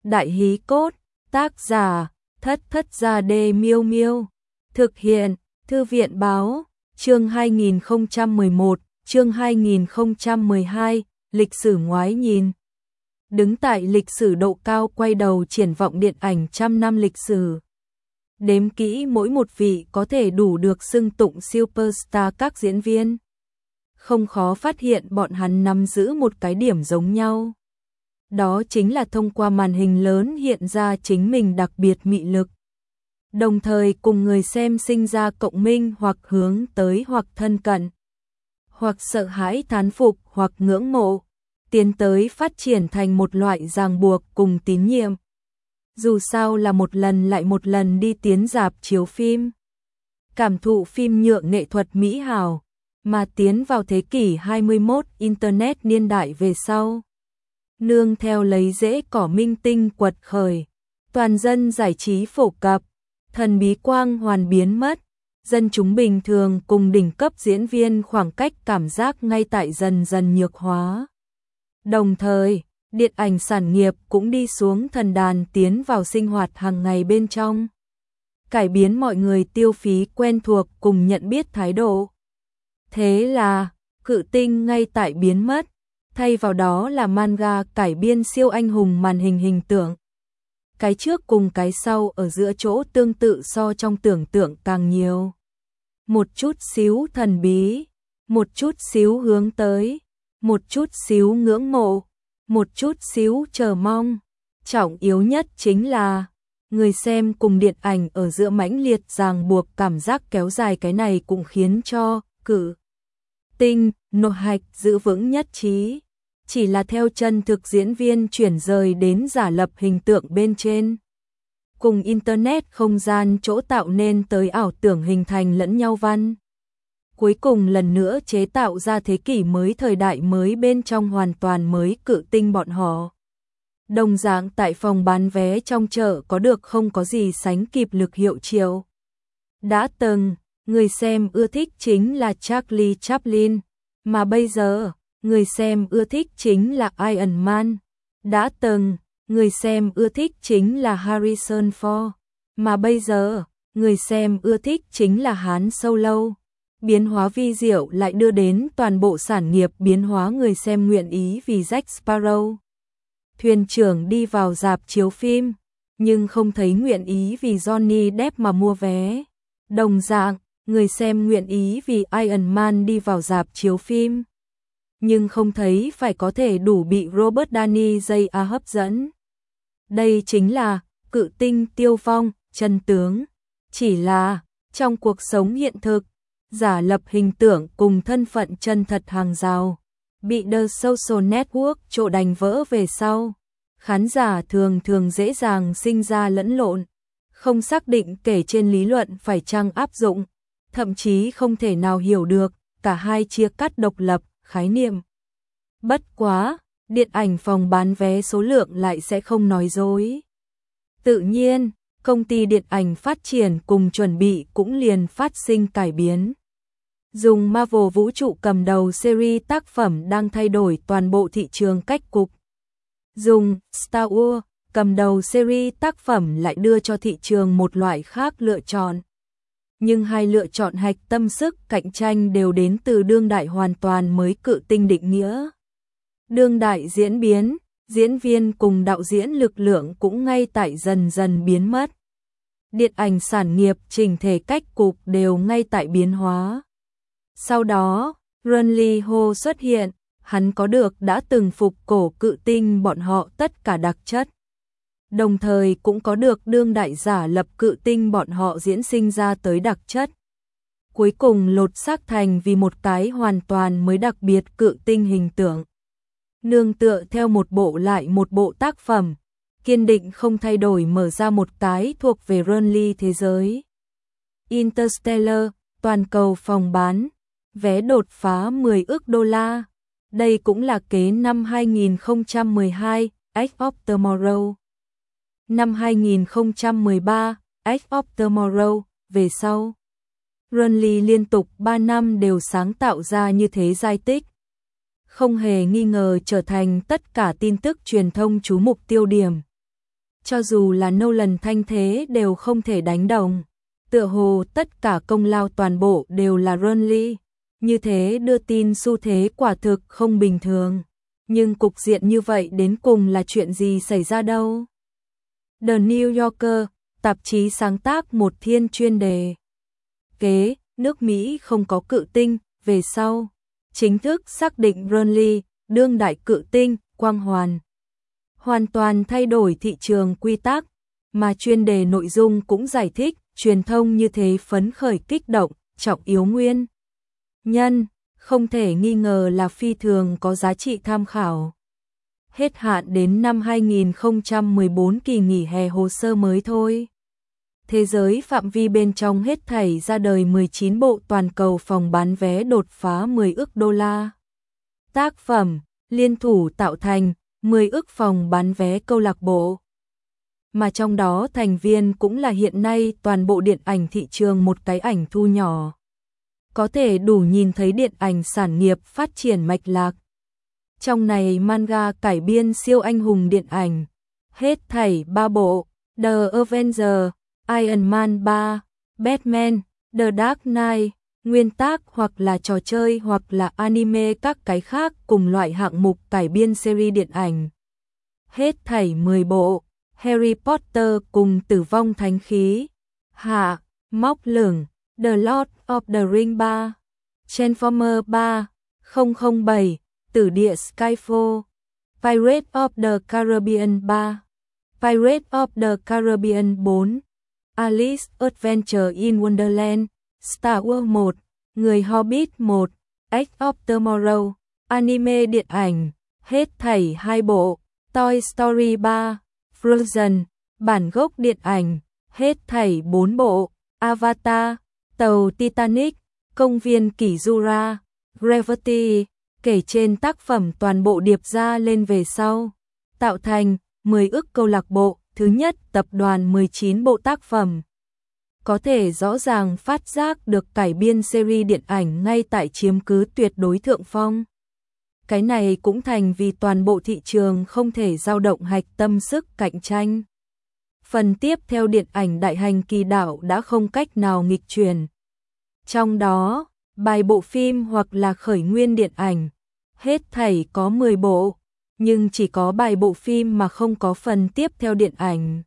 Đại Hí Cốt, tác giả, Thất Thất Gia Đê Miêu Miêu, thực hiện, Thư viện báo, chương 2011, chương 2012, lịch sử ngoái nhìn. Đứng tại lịch sử độ cao quay đầu triển vọng điện ảnh trăm năm lịch sử. Đếm kỹ mỗi một vị có thể đủ được xưng tụng superstar các diễn viên. Không khó phát hiện bọn hắn nắm giữ một cái điểm giống nhau. Đó chính là thông qua màn hình lớn hiện ra chính mình đặc biệt mị lực. Đồng thời cùng người xem sinh ra cộng minh hoặc hướng tới hoặc thân cận. Hoặc sợ hãi thán phục hoặc ngưỡng mộ. Tiến tới phát triển thành một loại ràng buộc cùng tín nhiệm. Dù sao là một lần lại một lần đi tiến rạp chiếu phim. Cảm thụ phim nhựa nghệ thuật mỹ hào. Mà tiến vào thế kỷ 21 Internet niên đại về sau. Nương theo lấy rễ cỏ minh tinh quật khởi. Toàn dân giải trí phổ cập. Thần bí quang hoàn biến mất. Dân chúng bình thường cùng đỉnh cấp diễn viên khoảng cách cảm giác ngay tại dần dần nhược hóa. Đồng thời, điện ảnh sản nghiệp cũng đi xuống thần đàn tiến vào sinh hoạt hàng ngày bên trong. Cải biến mọi người tiêu phí quen thuộc cùng nhận biết thái độ. Thế là, cự tinh ngay tại biến mất, thay vào đó là manga cải biên siêu anh hùng màn hình hình tượng. Cái trước cùng cái sau ở giữa chỗ tương tự so trong tưởng tượng càng nhiều. Một chút xíu thần bí, một chút xíu hướng tới, một chút xíu ngưỡng mộ, một chút xíu chờ mong. Trọng yếu nhất chính là người xem cùng điện ảnh ở giữa mãnh liệt ràng buộc cảm giác kéo dài, cái này cũng khiến cho cự tinh, nội hạch giữ vững nhất trí. Chỉ là theo chân thực diễn viên chuyển rời đến giả lập hình tượng bên trên. Cùng Internet không gian chỗ tạo nên tới ảo tưởng hình thành lẫn nhau văn. Cuối cùng lần nữa chế tạo ra thế kỷ mới, thời đại mới bên trong hoàn toàn mới cự tinh bọn họ. Đồng dạng tại phòng bán vé trong chợ có được không có gì sánh kịp lực hiệu triệu. Đã từng, người xem ưa thích chính là Charlie Chaplin, mà bây giờ, người xem ưa thích chính là Iron Man. Đã từng, người xem ưa thích chính là Harrison Ford, mà bây giờ, người xem ưa thích chính là Han Solo. Biến hóa vi diệu lại đưa đến toàn bộ sản nghiệp biến hóa, người xem nguyện ý vì Jack Sparrow thuyền trưởng đi vào rạp chiếu phim, nhưng không thấy nguyện ý vì Johnny Depp mà mua vé. Đồng dạng, người xem nguyện ý vì Iron Man đi vào rạp chiếu phim, nhưng không thấy phải có thể đủ bị Robert Downey Jr. hấp dẫn. Đây chính là cự tinh tiêu vong, chân tướng. Chỉ là, trong cuộc sống hiện thực, giả lập hình tượng cùng thân phận chân thật hàng rào, bị The Social Network trổ đành vỡ về sau. Khán giả thường dễ dàng sinh ra lẫn lộn, không xác định kể trên lý luận phải chăng áp dụng, thậm chí không thể nào hiểu được, cả hai chia cắt độc lập, khái niệm. Bất quá, điện ảnh phòng bán vé số lượng lại sẽ không nói dối. Tự nhiên, công ty điện ảnh phát triển cùng chuẩn bị cũng liền phát sinh cải biến. Dùng Marvel vũ trụ cầm đầu series tác phẩm đang thay đổi toàn bộ thị trường cách cục. Dùng Star Wars cầm đầu series tác phẩm lại đưa cho thị trường một loại khác lựa chọn. Nhưng hai lựa chọn hạch tâm sức cạnh tranh đều đến từ đương đại hoàn toàn mới cự tinh định nghĩa. Đương đại diễn biến, diễn viên cùng đạo diễn lực lượng cũng ngay tại dần dần biến mất. Điện ảnh sản nghiệp chỉnh thể cách cục đều ngay tại biến hóa. Sau đó, Ron Lee Ho xuất hiện, hắn có được đã từng phục cổ cự tinh bọn họ tất cả đặc chất. Đồng thời cũng có được đương đại giả lập cự tinh bọn họ diễn sinh ra tới đặc chất. Cuối cùng lột xác thành vì một cái hoàn toàn mới đặc biệt cự tinh hình tượng. Nương tựa theo một bộ lại một bộ tác phẩm, kiên định không thay đổi mở ra một cái thuộc về Ron Lee thế giới. Interstellar, toàn cầu phòng bán, vé đột phá 10 ức đô la. Đây cũng là kế năm 2012, Edge of Tomorrow. Năm 2013, Edge of Tomorrow, về sau. Ron Lee liên tục 3 năm đều sáng tạo ra như thế giai tích. Không hề nghi ngờ trở thành tất cả tin tức truyền thông chú mục tiêu điểm. cho dù là Nolan thanh thế đều không thể đánh đồng. Tựa hồ tất cả công lao toàn bộ đều là Burnley, như thế đưa tin xu thế quả thực không bình thường. Nhưng cục diện như vậy đến cùng là chuyện gì xảy ra đâu? The New Yorker, tạp chí sáng tác một thiên chuyên đề. Kế, nước Mỹ không có cự tinh, về sau, chính thức xác định Burnley, đương đại cự tinh, quang hoàn toàn thay đổi thị trường quy tắc, mà chuyên đề nội dung cũng giải thích, truyền thông như thế phấn khởi kích động, trọng yếu nguyên nhân, không thể nghi ngờ là phi thường có giá trị tham khảo. Hết hạn đến năm 2014 kỳ nghỉ hè hồ sơ mới thôi. Thế giới phạm vi bên trong hết thảy ra đời 19 bộ toàn cầu phòng bán vé đột phá 10 ức đô la. Tác phẩm, liên thủ tạo thành 10 ức phòng bán vé câu lạc bộ. Mà trong đó thành viên cũng là hiện nay toàn bộ điện ảnh thị trường một cái ảnh thu nhỏ. Có thể đủ nhìn thấy điện ảnh sản nghiệp phát triển mạch lạc. Trong này manga cải biên siêu anh hùng điện ảnh, hết thảy 3 bộ, The Avengers, Iron Man 3, Batman, The Dark Knight, nguyên tác hoặc là trò chơi hoặc là anime các cái khác cùng loại hạng mục cải biên series điện ảnh. Hết thảy 10 bộ, Harry Potter cùng Tử vong thánh khí, Hạ, Móc lửng, The Lord of the Ring 3, Transformer 3, 007, Tử địa Skyfall, Pirates of the Caribbean 3, Pirates of the Caribbean 4, Alice Adventure in Wonderland, Star Wars 1, Người Hobbit 1, Edge of Tomorrow, anime điện ảnh, hết thảy 2 bộ, Toy Story 3, Frozen, bản gốc điện ảnh, hết thảy 4 bộ, Avatar, tàu Titanic, công viên Kỷ Jura, Gravity, kể trên tác phẩm toàn bộ điệp ra lên về sau, tạo thành 10 ức câu lạc bộ, thứ nhất tập đoàn 19 bộ tác phẩm. Có thể rõ ràng phát giác được cải biên series điện ảnh ngay tại chiếm cứ tuyệt đối thượng phong. Cái này cũng thành vì toàn bộ thị trường không thể dao động hạch tâm sức cạnh tranh. Phần tiếp theo điện ảnh đại hành kỳ đạo đã không cách nào nghịch chuyển. Trong đó, bài bộ phim hoặc là khởi nguyên điện ảnh, hết thảy có 10 bộ, nhưng chỉ có bài bộ phim mà không có phần tiếp theo điện ảnh.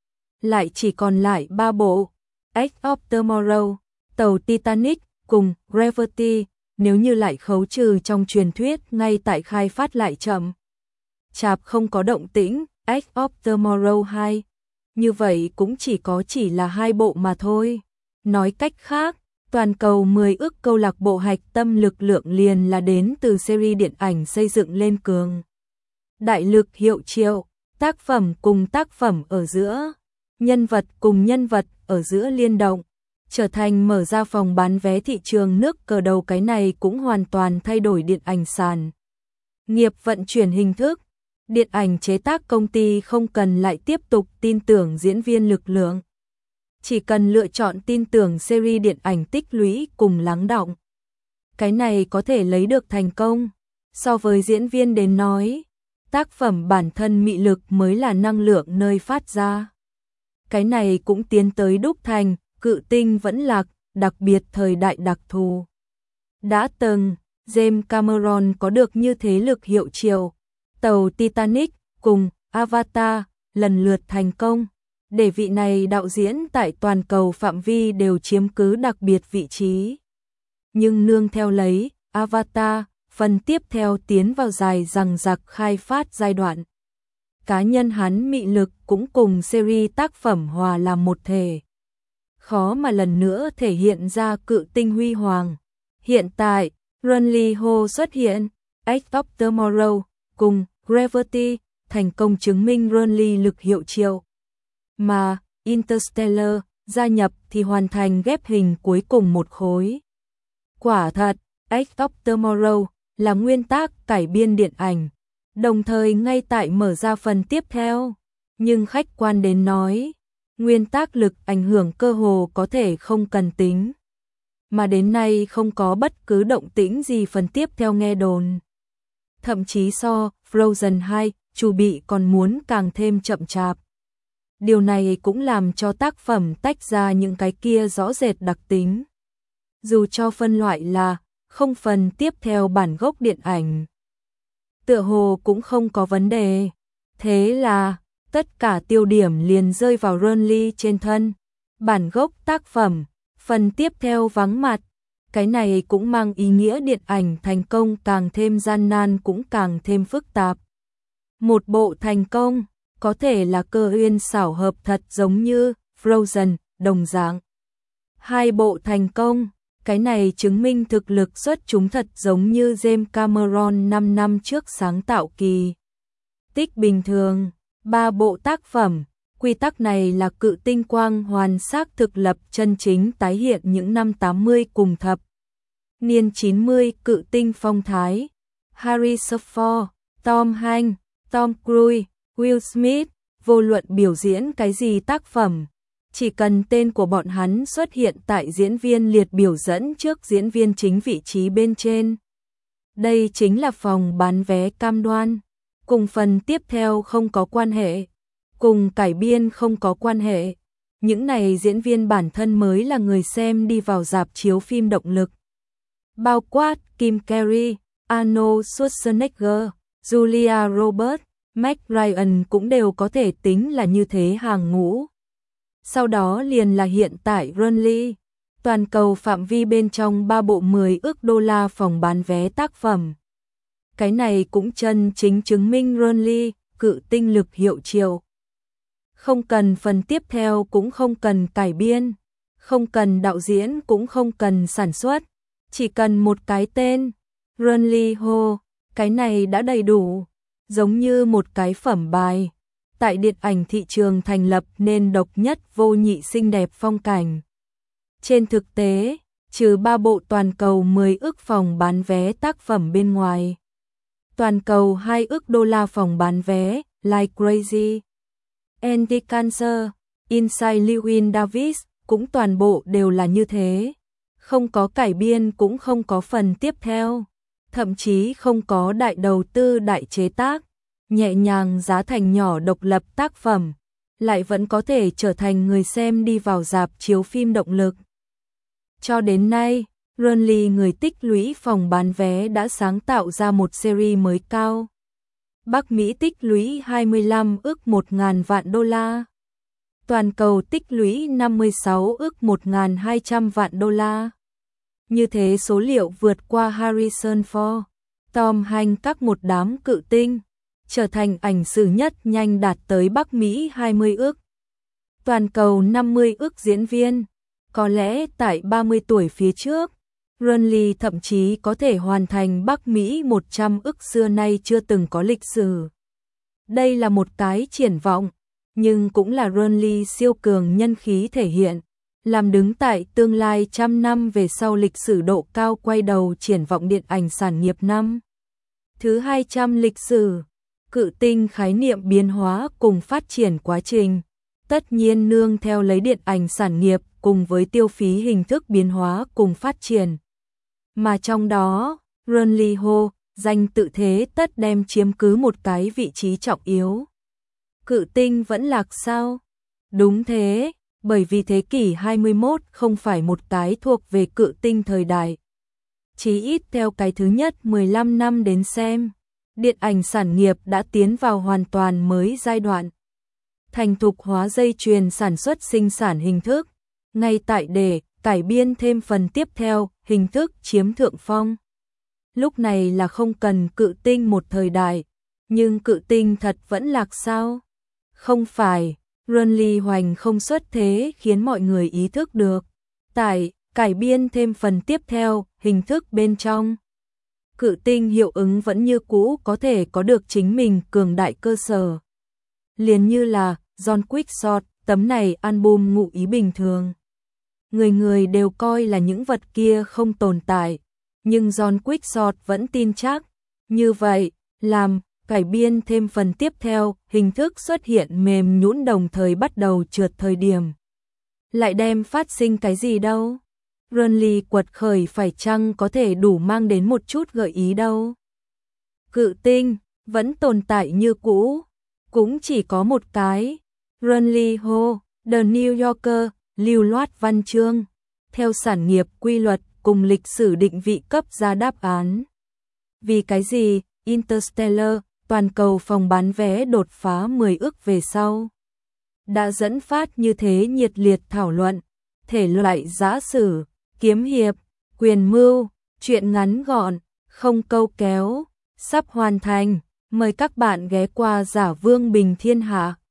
Lại chỉ còn lại 3 bộ, Edge of Tomorrow, tàu Titanic cùng Gravity, nếu như lại khấu trừ trong truyền thuyết ngay tại khai phát lại chậm. Chạp không có động tĩnh, Edge of Tomorrow 2, như vậy cũng chỉ là 2 bộ mà thôi. Nói cách khác, toàn cầu 10 ức câu lạc bộ hạch tâm lực lượng liền là đến từ series điện ảnh xây dựng lên cường. Đại lực hiệu triệu, tác phẩm cùng tác phẩm ở giữa, nhân vật cùng nhân vật ở giữa liên động, trở thành mở ra phòng bán vé thị trường nước cờ đầu. Cái này cũng hoàn toàn thay đổi điện ảnh sản nghiệp vận chuyển hình thức. Điện ảnh chế tác công ty không cần lại tiếp tục tin tưởng diễn viên lực lượng, chỉ cần lựa chọn tin tưởng series điện ảnh tích lũy cùng lắng đọng. Cái này có thể lấy được thành công. So với diễn viên đến nói, tác phẩm bản thân mị lực mới là năng lượng nơi phát ra. Cái này cũng tiến tới đúc thành, cự tinh vẫn lạc, đặc biệt thời đại đặc thù. Đã từng, James Cameron có được như thế lực hiệu triệu, tàu Titanic cùng Avatar lần lượt thành công, để vị này đạo diễn tại toàn cầu phạm vi đều chiếm cứ đặc biệt vị trí. Nhưng nương theo lấy, Avatar, phần tiếp theo tiến vào dài dằng dặc khai phát giai đoạn. Cá nhân hắn mị lực cũng cùng series tác phẩm hòa làm một thể. Khó mà lần nữa thể hiện ra cự tinh huy hoàng. Hiện tại, Burnley Ho xuất hiện, Edge of Tomorrow cùng Gravity thành công chứng minh Burnley lực hiệu triệu. Mà Interstellar gia nhập thì hoàn thành ghép hình cuối cùng một khối. Quả thật, Edge of Tomorrow là nguyên tác cải biên điện ảnh, đồng thời ngay tại mở ra phần tiếp theo. Nhưng khách quan đến nói, nguyên tác lực ảnh hưởng cơ hồ có thể không cần tính. Mà đến nay không có bất cứ động tĩnh gì phần tiếp theo nghe đồn. Thậm chí so Frozen 2, chuẩn bị còn muốn càng thêm chậm chạp. Điều này cũng làm cho tác phẩm tách ra những cái kia rõ rệt đặc tính. Dù cho phân loại là không phần tiếp theo bản gốc điện ảnh, tựa hồ cũng không có vấn đề. Thế là tất cả tiêu điểm liền rơi vào Renly trên thân. Bản gốc tác phẩm, phần tiếp theo vắng mặt. Cái này cũng mang ý nghĩa điện ảnh thành công càng thêm gian nan cũng càng thêm phức tạp. Một bộ thành công, có thể là cơ duyên xảo hợp thật giống như Frozen, đồng dạng. Hai bộ thành công, cái này chứng minh thực lực xuất chúng thật giống như James Cameron 5 năm trước sáng tạo Kỳ tích bình thường. Ba bộ tác phẩm, quy tắc này là Cự Tinh Quang Hoàn xác thực lập chân chính tái hiện những năm 80 cùng thập niên 90 cự tinh phong thái. Harrison Ford, Tom Hanks, Tom Cruise, Will Smith, vô luận biểu diễn cái gì tác phẩm, chỉ cần tên của bọn hắn xuất hiện tại diễn viên liệt biểu dẫn trước diễn viên chính vị trí bên trên. Đây chính là phòng bán vé cam đoan. Cùng phần tiếp theo không có quan hệ, cùng cải biên không có quan hệ. Những này diễn viên bản thân mới là người xem đi vào rạp chiếu phim động lực. Bao quát Kim Carrey, Arnold Schwarzenegger, Julia Roberts, Meg Ryan cũng đều có thể tính là như thế hàng ngũ. Sau đó liền là hiện tại Renly, toàn cầu phạm vi bên trong 3 bộ 10 ức đô la phòng bán vé tác phẩm. Cái này cũng chân chính chứng minh Renly, cự tinh lực hiệu triệu. Không cần phần tiếp theo cũng không cần cải biên, không cần đạo diễn cũng không cần sản xuất, chỉ cần một cái tên, Renly Ho, cái này đã đầy đủ, giống như một cái phẩm bài. Tại điện ảnh thị trường thành lập nên độc nhất vô nhị xinh đẹp phong cảnh. Trên thực tế, trừ 3 bộ toàn cầu 10 ức phòng bán vé tác phẩm bên ngoài, toàn cầu 2 ức đô la phòng bán vé, Like Crazy, Anti-Cancer, Inside Llewyn Davis, cũng toàn bộ đều là như thế. Không có cải biên cũng không có phần tiếp theo, thậm chí không có đại đầu tư đại chế tác, nhẹ nhàng giá thành nhỏ độc lập tác phẩm, lại vẫn có thể trở thành người xem đi vào rạp chiếu phim động lực. Cho đến nay, Renly người tích lũy phòng bán vé đã sáng tạo ra một series mới cao. Bắc Mỹ tích lũy 25 ức 1.000 vạn đô la. Toàn cầu tích lũy 56 ức 1.200 vạn đô la. Như thế số liệu vượt qua Harrison Ford, Tom Hanks các một đám cự tinh, trở thành ảnh sử nhất nhanh đạt tới Bắc Mỹ 20 ức. Toàn cầu 50 ức diễn viên. Có lẽ tại 30 tuổi phía trước, Renly thậm chí có thể hoàn thành Bắc Mỹ 100 ức xưa nay chưa từng có lịch sử. Đây là một cái triển vọng, nhưng cũng là Renly siêu cường nhân khí thể hiện, làm đứng tại tương lai 100 năm về sau lịch sử độ cao quay đầu triển vọng điện ảnh sản nghiệp năm thứ 200 lịch sử. Cự tinh khái niệm biến hóa cùng phát triển quá trình, tất nhiên nương theo lấy điện ảnh sản nghiệp cùng với tiêu phí hình thức biến hóa cùng phát triển. Mà trong đó, Renly Ho, danh tự thế tất đem chiếm cứ một cái vị trí trọng yếu. Cự tinh vẫn lạc sao? Đúng thế, bởi vì thế kỷ 21 không phải một cái thuộc về cự tinh thời đại. Chí ít theo cái thứ nhất 15 năm đến xem, điện ảnh sản nghiệp đã tiến vào hoàn toàn mới giai đoạn. Thành thục hóa dây chuyền sản xuất sinh sản hình thức, ngay tại để cải biên thêm phần tiếp theo, hình thức chiếm thượng phong. Lúc này là không cần cự tinh một thời đại, nhưng cự tinh thật vẫn lạc sao? Không phải, Renly hoành không xuất thế khiến mọi người ý thức được. Tại cải biên thêm phần tiếp theo, hình thức bên trong, cự tinh hiệu ứng vẫn như cũ có thể có được chính mình cường đại cơ sở. Liền như là John Quickshot, tấm này album ngụ ý bình thường. Người người đều coi là những vật kia không tồn tại, nhưng John Quickshot vẫn tin chắc. Như vậy, làm cải biên thêm phần tiếp theo, hình thức xuất hiện mềm nhũn đồng thời bắt đầu trượt thời điểm. Lại đem phát sinh cái gì đâu? Renly quật khởi phải chăng có thể đủ mang đến một chút gợi ý đâu? Cự tinh vẫn tồn tại như cũ, cũng chỉ có một cái, Runley Ho, The New Yorker, lưu loát văn chương. Theo sản nghiệp quy luật cùng lịch sử định vị cấp ra đáp án. Vì cái gì, Interstellar, toàn cầu phòng bán vé đột phá 10 ức về sau. Đã dẫn phát như thế nhiệt liệt thảo luận, thể loại giã sử, kiếm hiệp, quyền mưu, truyện ngắn gọn, không câu kéo, sắp hoàn thành. Mời các bạn ghé qua Giả Vương Bình Thiên Hạ.